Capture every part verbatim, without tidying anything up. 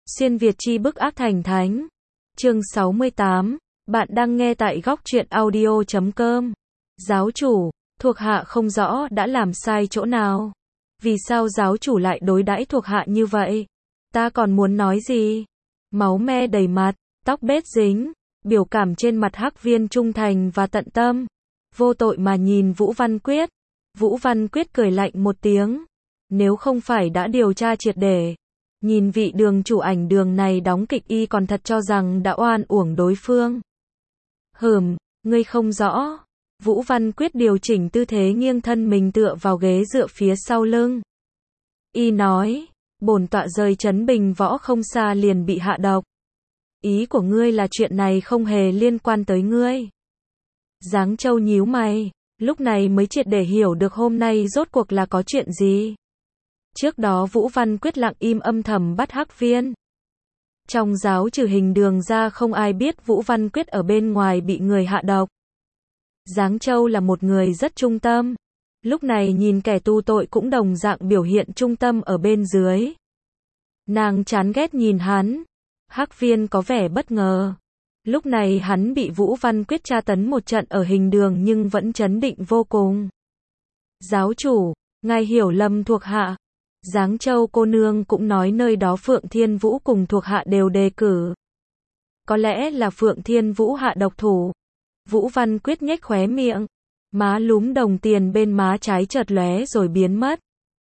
Xuyên Việt chi bức ác thành thánh. Chương sáu mươi tám. Bạn đang nghe tại góc truyện audio chấm com. Giáo chủ, thuộc hạ không rõ đã làm sai chỗ nào. Vì sao giáo chủ lại đối đãi thuộc hạ như vậy? Ta còn muốn nói gì? Máu me đầy mặt, tóc bết dính, biểu cảm trên mặt Hắc Viên trung thành và tận tâm. Vô tội mà nhìn Vũ Văn Quyết. Vũ Văn Quyết cười lạnh một tiếng. Nếu không phải đã điều tra triệt để, nhìn vị đường chủ ảnh đường này đóng kịch y còn thật cho rằng đã oan uổng đối phương. Hừm, ngươi không rõ. Vũ Văn Quyết điều chỉnh tư thế nghiêng thân mình tựa vào ghế dựa phía sau lưng. Y nói, bổn tọa rời Trấn Bình Võ không xa liền bị hạ độc. Ý của ngươi là chuyện này không hề liên quan tới ngươi. Giáng Châu nhíu mày, lúc này mới triệt để hiểu được hôm nay rốt cuộc là có chuyện gì. Trước đó Vũ Văn Quyết lặng im âm thầm bắt Hắc Viên. Trong giáo trừ Hình Đường ra không ai biết Vũ Văn Quyết ở bên ngoài bị người hạ độc. Giáng Châu là một người rất trung tâm. Lúc này nhìn kẻ tu tội cũng đồng dạng biểu hiện trung tâm ở bên dưới. Nàng chán ghét nhìn hắn. Hắc Viên có vẻ bất ngờ. Lúc này hắn bị Vũ Văn Quyết tra tấn một trận ở Hình Đường nhưng vẫn trấn định vô cùng. Giáo chủ, ngài hiểu lầm thuộc hạ. Giáng Châu cô nương cũng nói nơi đó Phượng Thiên Vũ cùng thuộc hạ đều đề cử. Có lẽ là Phượng Thiên Vũ hạ độc thủ. Vũ Văn Quyết nhếch khóe miệng. Má lúm đồng tiền bên má trái chợt lóe rồi biến mất.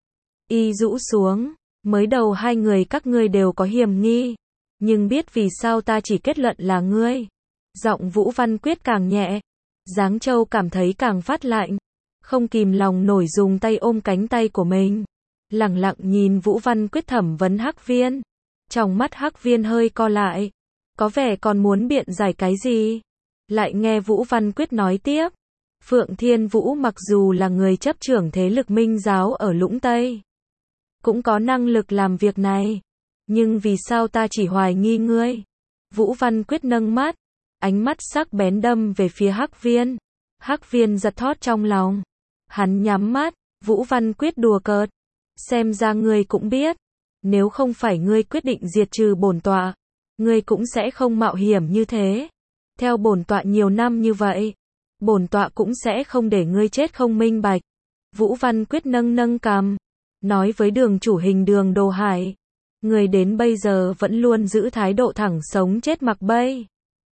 Y rũ xuống. Mới đầu hai người các ngươi đều có hiểm nghi. Nhưng biết vì sao ta chỉ kết luận là ngươi. Giọng Vũ Văn Quyết càng nhẹ. Giáng Châu cảm thấy càng phát lạnh. Không kìm lòng nổi dùng tay ôm cánh tay của mình. Lẳng lặng nhìn Vũ Văn Quyết thẩm vấn Hắc Viên. Trong mắt Hắc Viên hơi co lại. Có vẻ còn muốn biện giải cái gì. Lại nghe Vũ Văn Quyết nói tiếp. Phượng Thiên Vũ mặc dù là người chấp trưởng thế lực Minh giáo ở Lũng Tây. Cũng có năng lực làm việc này. Nhưng vì sao ta chỉ hoài nghi ngươi? Vũ Văn Quyết nâng mắt. Ánh mắt sắc bén đâm về phía Hắc Viên. Hắc Viên giật thót trong lòng. Hắn nhắm mắt. Vũ Văn Quyết đùa cợt. Xem ra ngươi cũng biết. Nếu không phải ngươi quyết định diệt trừ bổn tọa, ngươi cũng sẽ không mạo hiểm như thế. Theo bổn tọa nhiều năm như vậy, bổn tọa cũng sẽ không để ngươi chết không minh bạch. Vũ Văn Quyết nâng nâng cằm. Nói với đường chủ Hình Đường Đồ Hải. Người đến bây giờ vẫn luôn giữ thái độ thẳng sống chết mặc bay.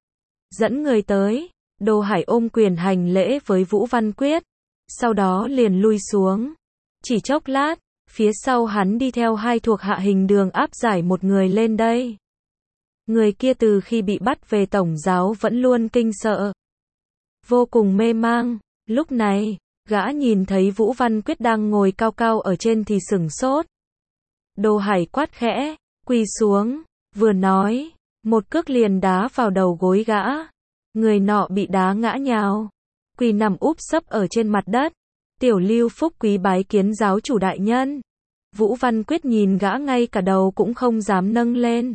Dẫn người tới. Đồ Hải ôm quyền hành lễ với Vũ Văn Quyết. Sau đó liền lui xuống. Chỉ chốc lát. Phía sau hắn đi theo hai thuộc hạ Hình Đường áp giải một người lên đây. Người kia từ khi bị bắt về tổng giáo vẫn luôn kinh sợ. Vô cùng mê mang. Lúc này, gã nhìn thấy Vũ Văn Quyết đang ngồi cao cao ở trên thì sửng sốt. Đồ Hải quát khẽ, quỳ xuống, vừa nói, một cước liền đá vào đầu gối gã. Người nọ bị đá ngã nhào, quỳ nằm úp sấp ở trên mặt đất. Tiểu Lưu Phúc quý bái kiến giáo chủ đại nhân. Vũ Văn Quyết nhìn gã ngay cả đầu cũng không dám nâng lên.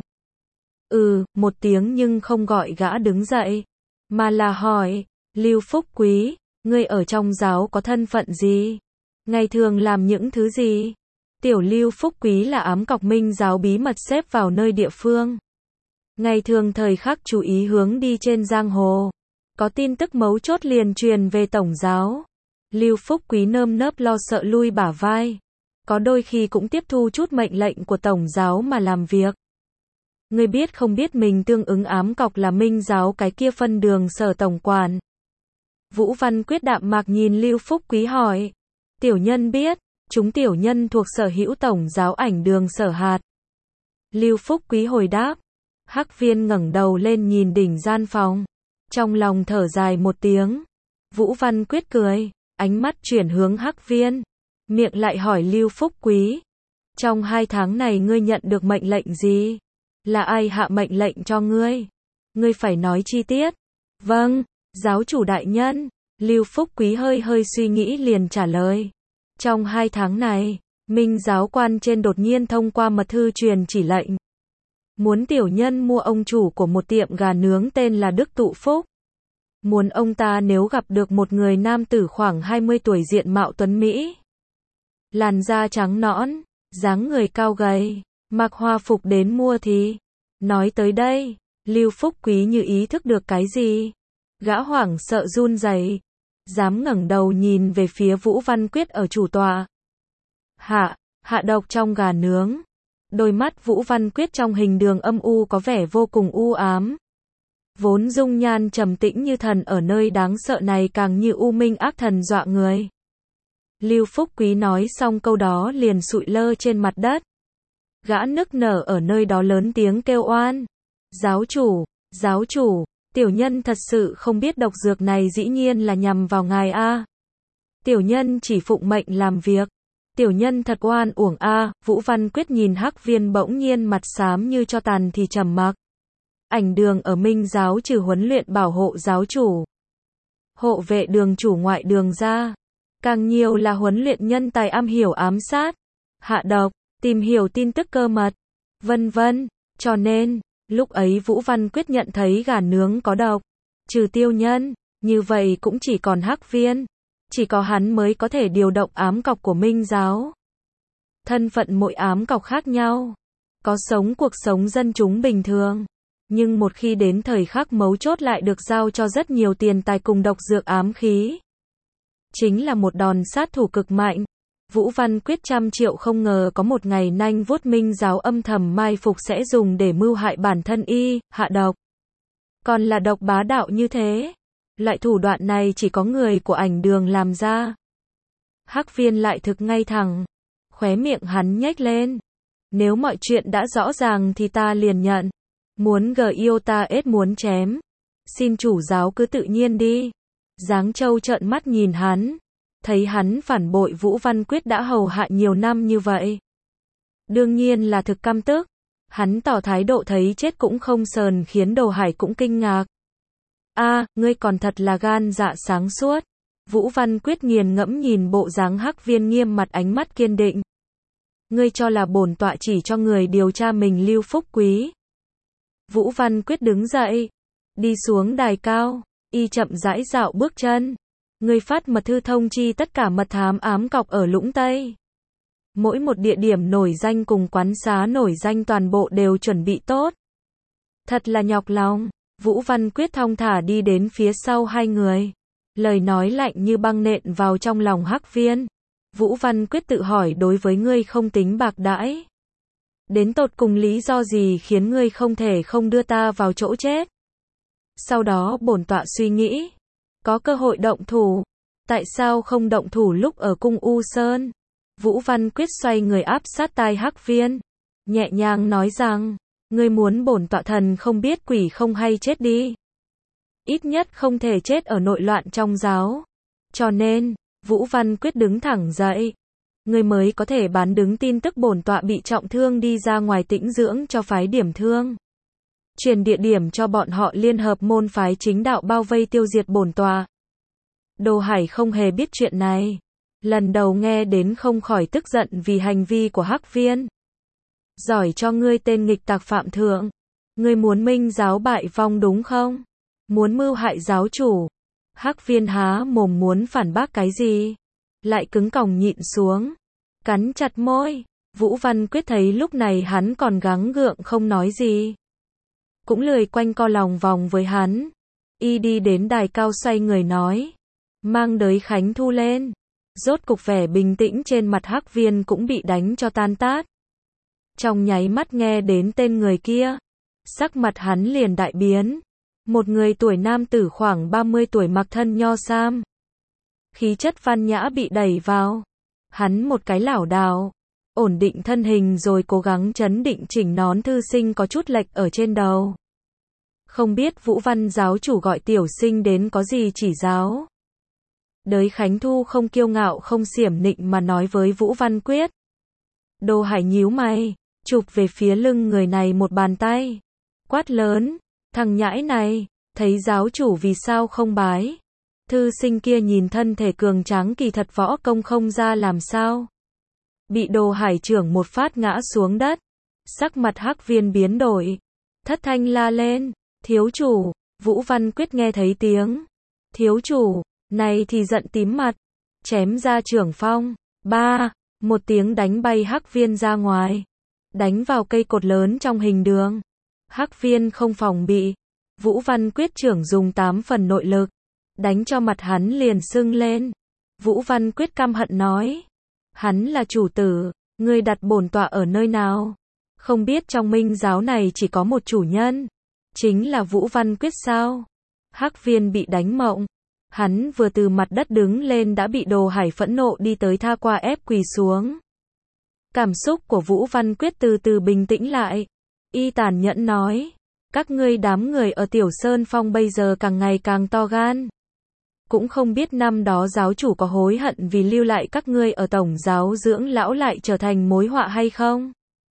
Ừ, một tiếng nhưng không gọi gã đứng dậy. Mà là hỏi, Lưu Phúc quý, ngươi ở trong giáo có thân phận gì? Ngày thường làm những thứ gì? Tiểu Lưu Phúc quý là ám cọc Minh giáo bí mật xếp vào nơi địa phương. Ngày thường thời khắc chú ý hướng đi trên giang hồ. Có tin tức mấu chốt liền truyền về tổng giáo. Lưu Phúc quý nơm nớp lo sợ lui bả vai. Có đôi khi cũng tiếp thu chút mệnh lệnh của tổng giáo mà làm việc. Ngươi biết không biết mình tương ứng ám cọc là Minh giáo cái kia phân đường sở tổng quản. Vũ Văn Quyết đạm mạc nhìn Lưu Phúc quý hỏi. Tiểu nhân biết, chúng tiểu nhân thuộc sở hữu tổng giáo ảnh đường sở hạt. Lưu Phúc quý hồi đáp. Hắc Viên ngẩng đầu lên nhìn đỉnh gian phòng. Trong lòng thở dài một tiếng. Vũ Văn Quyết cười. Ánh mắt chuyển hướng Hắc Viên. Miệng lại hỏi Lưu Phúc quý. Trong hai tháng này ngươi nhận được mệnh lệnh gì? Là ai hạ mệnh lệnh cho ngươi? Ngươi phải nói chi tiết. Vâng, giáo chủ đại nhân. Lưu Phúc quý hơi hơi suy nghĩ liền trả lời. Trong hai tháng này, Minh giáo quan trên đột nhiên thông qua mật thư truyền chỉ lệnh. Muốn tiểu nhân mua ông chủ của một tiệm gà nướng tên là Đức Tụ Phúc. Muốn ông ta nếu gặp được một người nam tử khoảng hai mươi tuổi diện mạo tuấn Mỹ. Làn da trắng nõn, dáng người cao gầy, mặc hoa phục đến mua thì Nói tới đây, Lưu Phúc Quý như ý thức được cái gì. Gã hoảng sợ run rẩy, dám ngẩng đầu nhìn về phía Vũ Văn Quyết ở chủ tọa. Hạ, hạ độc trong gà nướng. Đôi mắt Vũ Văn Quyết trong hình đường âm u có vẻ vô cùng u ám. Vốn dung nhan trầm tĩnh như thần ở nơi đáng sợ này càng như u minh ác thần dọa người. Lưu Phúc Quý nói xong câu đó liền sụi lơ trên mặt đất. Gã nức nở ở nơi đó lớn tiếng kêu oan. Giáo chủ, giáo chủ, tiểu nhân thật sự không biết độc dược này dĩ nhiên là nhằm vào ngài a. Tiểu nhân chỉ phụng mệnh làm việc. Tiểu nhân thật oan uổng a. Vũ Văn Quyết nhìn Hắc Viên bỗng nhiên mặt xám như cho tàn thì trầm mặc. Ảnh đường ở Minh giáo trừ huấn luyện bảo hộ giáo chủ, hộ vệ đường chủ ngoại đường ra, càng nhiều là huấn luyện nhân tài am hiểu ám sát, hạ độc, tìm hiểu tin tức cơ mật, vân vân. Cho nên, lúc ấy Vũ Văn Quyết nhận thấy gà nướng có độc, trừ tiêu nhân, như vậy cũng chỉ còn Hắc Viên. Chỉ có hắn mới có thể điều động ám cọc của Minh giáo. Thân phận mỗi ám cọc khác nhau, có sống cuộc sống dân chúng bình thường. Nhưng một khi đến thời khắc mấu chốt lại được giao cho rất nhiều tiền tài cùng độc dược ám khí. Chính là một đòn sát thủ cực mạnh. Vũ Văn Quyết trăm triệu không ngờ có một ngày nanh vuốt Minh giáo âm thầm mai phục sẽ dùng để mưu hại bản thân y, hạ độc. Còn là độc bá đạo như thế. Loại thủ đoạn này chỉ có người của ảnh đường làm ra. Hắc Viên lại thực ngay thẳng. Khóe miệng hắn nhếch lên. Nếu mọi chuyện đã rõ ràng thì ta liền nhận. Muốn gờ yêu ta ết muốn chém. Xin chủ giáo cứ tự nhiên đi. Giáng Châu trợn mắt nhìn hắn. Thấy hắn phản bội Vũ Văn Quyết đã hầu hạ nhiều năm như vậy. Đương nhiên là thực căm tức. Hắn tỏ thái độ thấy chết cũng không sờn khiến Đồ Hải cũng kinh ngạc. A, à, ngươi còn thật là gan dạ sáng suốt. Vũ Văn Quyết nghiền ngẫm nhìn bộ dáng Hắc Viên nghiêm mặt ánh mắt kiên định. Ngươi cho là bổn tọa chỉ cho người điều tra mình Lưu Phúc Quý. Vũ Văn Quyết đứng dậy, đi xuống đài cao, y chậm rãi dạo bước chân. Ngươi phát mật thư thông chi tất cả mật thám ám cọc ở Lũng Tây. Mỗi một địa điểm nổi danh cùng quán xá nổi danh toàn bộ đều chuẩn bị tốt. Thật là nhọc lòng. Vũ Văn Quyết thong thả đi đến phía sau hai người. Lời nói lạnh như băng nện vào trong lòng Hắc Viên. Vũ Văn Quyết tự hỏi đối với ngươi không tính bạc đãi. Đến tột cùng lý do gì khiến ngươi không thể không đưa ta vào chỗ chết? Sau đó bổn tọa suy nghĩ. Có cơ hội động thủ. Tại sao không động thủ lúc ở cung U Sơn? Vũ Văn Quyết xoay người áp sát tai Hắc Viên. Nhẹ nhàng nói rằng. Ngươi muốn bổn tọa thần không biết quỷ không hay chết đi. Ít nhất không thể chết ở nội loạn trong giáo. Cho nên, Vũ Văn Quyết đứng thẳng dậy. Ngươi mới có thể bán đứng tin tức bổn tọa bị trọng thương đi ra ngoài tĩnh dưỡng cho phái điểm thương. Truyền địa điểm cho bọn họ liên hợp môn phái chính đạo bao vây tiêu diệt bổn tọa. Đồ Hải không hề biết chuyện này. Lần đầu nghe đến không khỏi tức giận vì hành vi của Hắc Viên. Giỏi cho ngươi tên nghịch tặc phạm thượng. Ngươi muốn Minh giáo bại vong đúng không? Muốn mưu hại giáo chủ. Hắc Viên há mồm muốn phản bác cái gì? Lại cứng còng nhịn xuống. Cắn chặt môi. Vũ Văn Quyết thấy lúc này hắn còn gắng gượng không nói gì. Cũng lười quanh co lòng vòng với hắn. Y đi đến đài cao xoay người nói. Mang đới Khánh Thu lên. Rốt cục vẻ bình tĩnh trên mặt Hắc Viên cũng bị đánh cho tan tác. Trong nháy mắt nghe đến tên người kia, sắc mặt hắn liền đại biến. Một người tuổi nam tử khoảng ba mươi tuổi mặc thân nho sam. Khí chất văn nhã bị đẩy vào. Hắn một cái lảo đảo, ổn định thân hình rồi cố gắng chấn định chỉnh nón thư sinh có chút lệch ở trên đầu. Không biết Vũ Văn giáo chủ gọi tiểu sinh đến có gì chỉ giáo. Đới Khánh Thu không kiêu ngạo không xiểm nịnh mà nói với Vũ Văn Quyết. Đồ Hải nhíu mày, chụp về phía lưng người này một bàn tay. Quát lớn, thằng nhãi này, thấy giáo chủ vì sao không bái. Thư sinh kia nhìn thân thể cường tráng kỳ thật võ công không ra làm sao. Bị Đồ Hải trưởng một phát ngã xuống đất. Sắc mặt Hắc Viên biến đổi. Thất thanh la lên, thiếu chủ. Vũ Văn Quyết nghe thấy tiếng thiếu chủ, này thì giận tím mặt. Chém ra trưởng phong. Ba, một tiếng đánh bay Hắc Viên ra ngoài. Đánh vào cây cột lớn trong hình đường. Hắc Viên không phòng bị. Vũ Văn Quyết trưởng dùng tám phần nội lực, đánh cho mặt hắn liền sưng lên. Vũ Văn Quyết căm hận nói. Hắn là chủ tử, ngươi đặt bổn tọa ở nơi nào? Không biết trong Minh giáo này chỉ có một chủ nhân, chính là Vũ Văn Quyết sao? Hắc Viên bị đánh mộng. Hắn vừa từ mặt đất đứng lên đã bị Đồ Hải phẫn nộ đi tới tha qua ép quỳ xuống. Cảm xúc của Vũ Văn Quyết từ từ bình tĩnh lại. Y tàn nhẫn nói. Các ngươi đám người ở Tiểu Sơn Phong bây giờ càng ngày càng to gan. Cũng không biết năm đó giáo chủ có hối hận vì lưu lại các ngươi ở tổng giáo dưỡng lão lại trở thành mối họa hay không?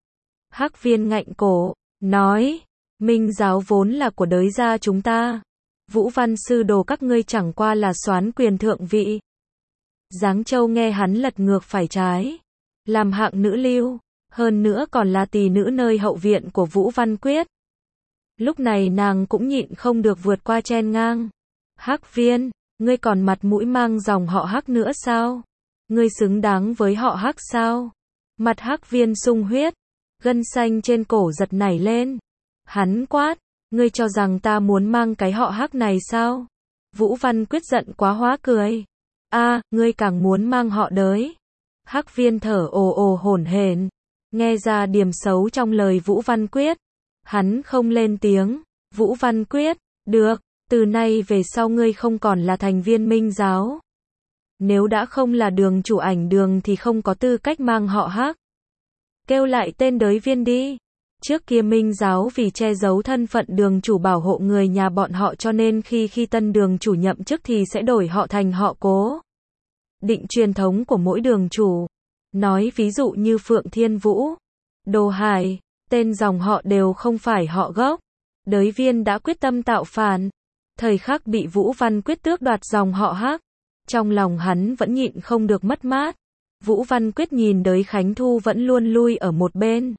Hắc Viên ngạnh cổ, nói. Minh giáo vốn là của đới gia chúng ta. Vũ Văn sư đồ các ngươi chẳng qua là soán quyền thượng vị. Giáng Châu nghe hắn lật ngược phải trái. Làm hạng nữ lưu. Hơn nữa còn là tỳ nữ nơi hậu viện của Vũ Văn Quyết. Lúc này nàng cũng nhịn không được vượt qua chen ngang. Hắc Viên, ngươi còn mặt mũi mang dòng họ Hắc nữa sao? Ngươi xứng đáng với họ Hắc sao? Mặt Hắc Viên sung huyết, gân xanh trên cổ giật nảy lên. Hắn quát, ngươi cho rằng ta muốn mang cái họ Hắc này sao? Vũ Văn Quyết giận quá hóa cười. A, à, ngươi càng muốn mang họ đới. Hắc Viên thở ồ ồ hổn hển, nghe ra điểm xấu trong lời Vũ Văn Quyết. Hắn không lên tiếng. Vũ Văn Quyết, được, từ nay về sau ngươi không còn là thành viên Minh giáo. Nếu đã không là đường chủ Ảnh Đường thì không có tư cách mang họ Hắc. Kêu lại tên đới viên đi. Trước kia Minh giáo vì che giấu thân phận đường chủ bảo hộ người nhà bọn họ cho nên khi khi tân đường chủ nhậm chức thì sẽ đổi họ thành họ Cố. Định truyền thống của mỗi đường chủ. Nói ví dụ như Phượng Thiên Vũ, Đồ Hải, tên dòng họ đều không phải họ gốc. Đới viên đã quyết tâm tạo phản. Thời khắc bị Vũ Văn Quyết tước đoạt dòng họ Hắc. Trong lòng hắn vẫn nhịn không được mất mát. Vũ Văn Quyết nhìn Đới Khánh Thu vẫn luôn lui ở một bên.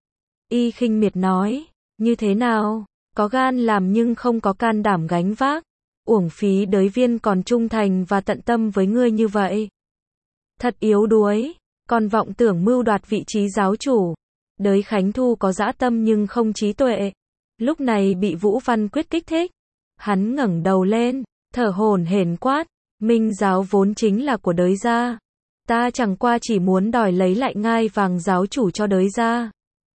Y khinh miệt nói, như thế nào, có gan làm nhưng không có can đảm gánh vác. Uổng phí đới viên còn trung thành và tận tâm với ngươi như vậy. Thật yếu đuối, còn vọng tưởng mưu đoạt vị trí giáo chủ. Đới Khánh Thu có dã tâm nhưng không trí tuệ. Lúc này bị Vũ Văn Quyết kích thích. Hắn ngẩng đầu lên, thở hổn hển quát, Minh giáo vốn chính là của đới gia. Ta chẳng qua chỉ muốn đòi lấy lại ngai vàng giáo chủ cho đới gia.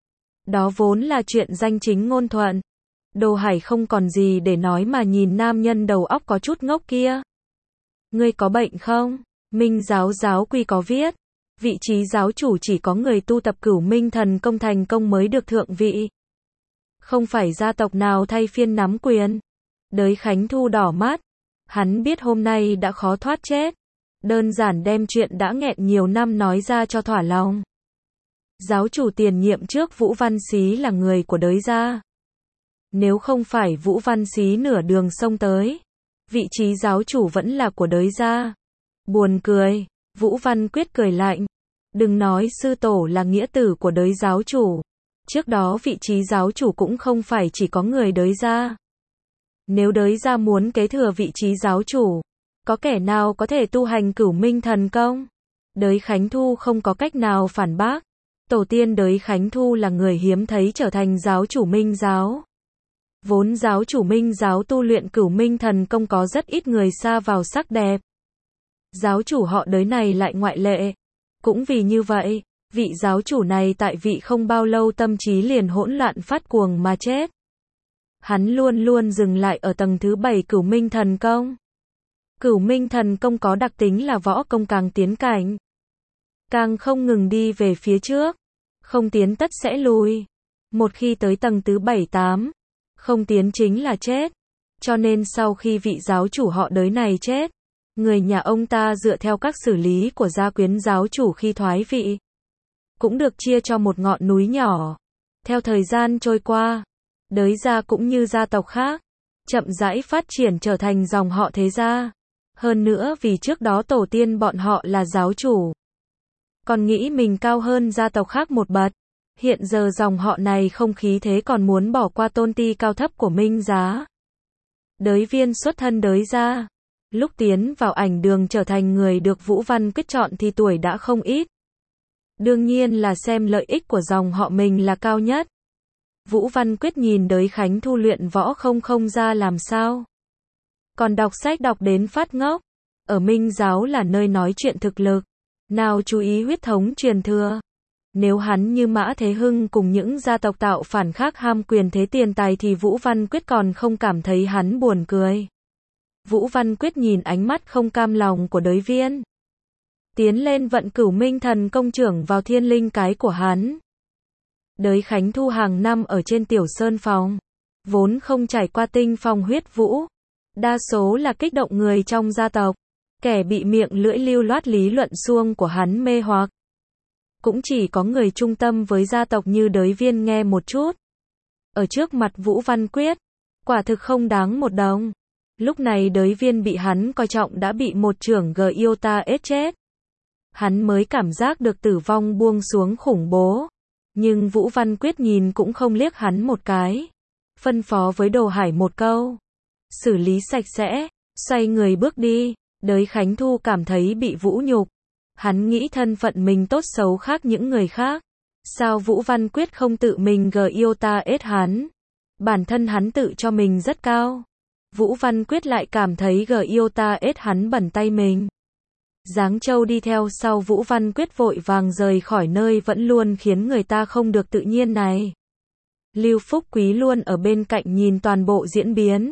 Đó vốn là chuyện danh chính ngôn thuận. Đồ Hải không còn gì để nói mà nhìn nam nhân đầu óc có chút ngốc kia. Ngươi có bệnh không? Minh giáo giáo quy có viết. Vị trí giáo chủ chỉ có người tu tập Cửu Minh thần công thành công mới được thượng vị. Không phải gia tộc nào thay phiên nắm quyền. Đới Khánh Thu đỏ mắt. Hắn biết hôm nay đã khó thoát chết. Đơn giản đem chuyện đã nghẹn nhiều năm nói ra cho thỏa lòng. Giáo chủ tiền nhiệm trước Vũ Văn Xí là người của đới gia. Nếu không phải Vũ Văn Xí nửa đường xông tới, vị trí giáo chủ vẫn là của đới gia. Buồn cười. Vũ Văn Quyết cười lạnh. Đừng nói sư tổ là nghĩa tử của đới giáo chủ. Trước đó vị trí giáo chủ cũng không phải chỉ có người đới gia. Nếu đới gia muốn kế thừa vị trí giáo chủ, có kẻ nào có thể tu hành Cửu Minh thần công? Đới Khánh Thu không có cách nào phản bác. Tổ tiên đới Khánh Thu là người hiếm thấy trở thành giáo chủ Minh giáo. Vốn giáo chủ Minh giáo tu luyện Cửu Minh thần công có rất ít người sa vào sắc đẹp. Giáo chủ họ đới này lại ngoại lệ. Cũng vì như vậy, vị giáo chủ này tại vị không bao lâu tâm trí liền hỗn loạn phát cuồng mà chết. Hắn luôn luôn dừng lại ở tầng thứ bảy Cửu Minh thần công. Cửu Minh thần công có đặc tính là võ công càng tiến cảnh, càng không ngừng đi về phía trước. Không tiến tất sẽ lùi. Một khi tới tầng thứ bảy tám, không tiến chính là chết. Cho nên sau khi vị giáo chủ họ đới này chết, người nhà ông ta dựa theo các xử lý của gia quyến giáo chủ khi thoái vị, cũng được chia cho một ngọn núi nhỏ. Theo thời gian trôi qua, đới gia cũng như gia tộc khác, chậm rãi phát triển trở thành dòng họ thế gia. Hơn nữa vì trước đó tổ tiên bọn họ là giáo chủ, còn nghĩ mình cao hơn gia tộc khác một bậc. Hiện giờ dòng họ này không khí thế còn muốn bỏ qua tôn ti cao thấp của Minh giá. Đới viên xuất thân đới gia. Lúc tiến vào Ảnh Đường trở thành người được Vũ Văn Quyết chọn thì tuổi đã không ít. Đương nhiên là xem lợi ích của dòng họ mình là cao nhất. Vũ Văn Quyết nhìn Đới Khánh Thu luyện võ không không ra làm sao. Còn đọc sách đọc đến phát ngốc. Ở Minh giáo là nơi nói chuyện thực lực. Nào chú ý huyết thống truyền thừa. Nếu hắn như Mã Thế Hưng cùng những gia tộc tạo phản khác ham quyền thế tiền tài thì Vũ Văn Quyết còn không cảm thấy hắn buồn cười. Vũ Văn Quyết nhìn ánh mắt không cam lòng của Đới Viên. Tiến lên vận Cửu Minh Thần công trưởng vào thiên linh cái của hắn. Đới Khánh Thu hàng năm ở trên Tiểu Sơn Phòng. Vốn không trải qua tinh phong huyết vũ. Đa số là kích động người trong gia tộc. Kẻ bị miệng lưỡi lưu loát lý luận suông của hắn mê hoặc. Cũng chỉ có người trung tâm với gia tộc như Đới Viên nghe một chút. Ở trước mặt Vũ Văn Quyết, quả thực không đáng một đồng. Lúc này Đới Viên bị hắn coi trọng đã bị một trưởng G I O T A S chết. Hắn mới cảm giác được tử vong buông xuống khủng bố. Nhưng Vũ Văn Quyết nhìn cũng không liếc hắn một cái. Phân phó với Đồ Hải một câu. Xử lý sạch sẽ, xoay người bước đi. Đới Khánh Thu cảm thấy bị vũ nhục. Hắn nghĩ thân phận mình tốt xấu khác những người khác. Sao Vũ Văn Quyết không tự mình G I O T A S hắn? Bản thân hắn tự cho mình rất cao. Vũ Văn Quyết lại cảm thấy G I O T A S hắn bẩn tay mình. Giáng Châu đi theo sau Vũ Văn Quyết vội vàng rời khỏi nơi vẫn luôn khiến người ta không được tự nhiên này. Lưu Phúc Quý luôn ở bên cạnh nhìn toàn bộ diễn biến.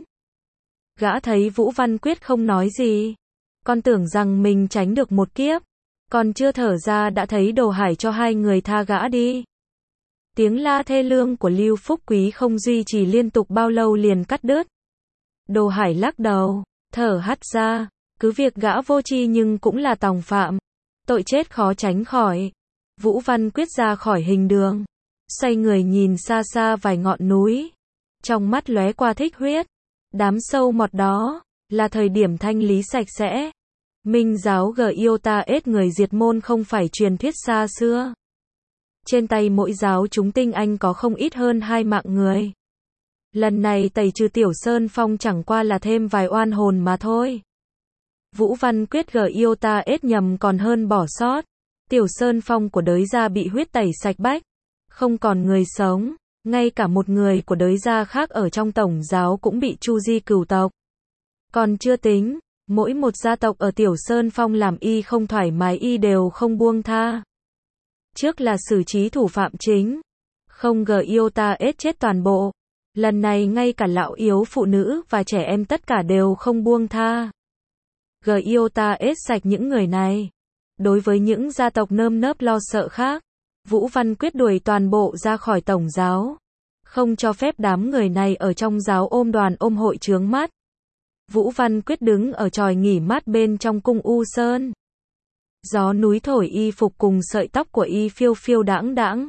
Gã thấy Vũ Văn Quyết không nói gì. Con tưởng rằng mình tránh được một kiếp. Còn chưa thở ra đã thấy Đồ Hải cho hai người tha gã đi. Tiếng la thê lương của Lưu Phúc Quý không duy trì liên tục bao lâu liền cắt đứt. Đồ Hải lắc đầu, thở hắt ra. Cứ việc gã vô tri nhưng cũng là tòng phạm. Tội chết khó tránh khỏi. Vũ Văn Quyết ra khỏi hình đường. Xoay người nhìn xa xa vài ngọn núi. Trong mắt lóe qua thích huyết. Đám sâu mọt đó, là thời điểm thanh lý sạch sẽ. Minh giáo G I O T A S người diệt môn không phải truyền thuyết xa xưa. Trên tay mỗi giáo chúng tinh anh có không ít hơn hai mạng người. Lần này tẩy trừ Tiểu Sơn Phong chẳng qua là thêm vài oan hồn mà thôi. Vũ Văn Quyết G I O T A S nhầm còn hơn bỏ sót. Tiểu Sơn Phong của Đới gia bị huyết tẩy sạch bách. Không còn người sống. Ngay cả một người của Đới gia khác ở trong tổng giáo cũng bị chu di cửu tộc. Còn chưa tính, mỗi một gia tộc ở Tiểu Sơn Phong làm y không thoải mái y đều không buông tha. Trước là xử trí thủ phạm chính. Không G I O T A S chết toàn bộ. Lần này ngay cả lão yếu phụ nữ và trẻ em tất cả đều không buông tha. G I O T A S sạch những người này. Đối với những gia tộc nơm nớp lo sợ khác, Vũ Văn Quyết đuổi toàn bộ ra khỏi tổng giáo. Không cho phép đám người này ở trong giáo ôm đoàn ôm hội chướng mắt. Vũ Văn Quyết đứng ở chòi nghỉ mát bên trong cung U Sơn. Gió núi thổi y phục cùng sợi tóc của y phiêu phiêu đãng đãng.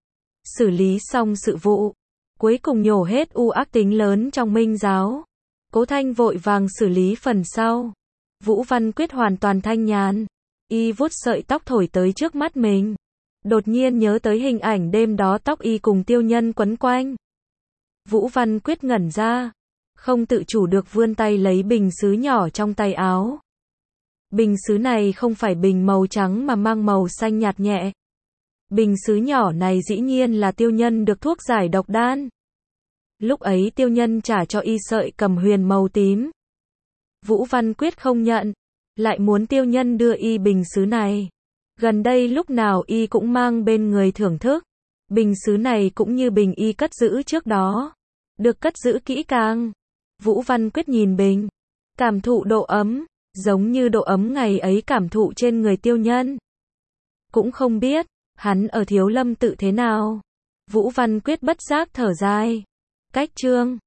Xử lý xong sự vụ, cuối cùng nhổ hết u ác tính lớn trong Minh giáo. Cố Thanh vội vàng xử lý phần sau. Vũ Văn Quyết hoàn toàn thanh nhàn. Y vuốt sợi tóc thổi tới trước mắt mình. Đột nhiên nhớ tới hình ảnh đêm đó tóc y cùng Tiêu Nhân quấn quanh. Vũ Văn Quyết ngẩn ra. Không tự chủ được vươn tay lấy bình sứ nhỏ trong tay áo. Bình sứ này không phải bình màu trắng mà mang màu xanh nhạt nhẹ. Bình sứ nhỏ này dĩ nhiên là Tiêu Nhân được thuốc giải độc đan. Lúc ấy Tiêu Nhân trả cho y sợi cầm huyền màu tím. Vũ Văn Quyết không nhận, lại muốn Tiêu Nhân đưa y bình sứ này. Gần đây lúc nào y cũng mang bên người thưởng thức. Bình sứ này cũng như bình y cất giữ trước đó. Được cất giữ kỹ càng. Vũ Văn Quyết nhìn bình. Cảm thụ độ ấm. Giống như độ ấm ngày ấy cảm thụ trên người Tiêu Nhân. Cũng không biết, hắn ở Thiếu Lâm tự thế nào. Vũ Văn Quyết bất giác thở dài. Cách chương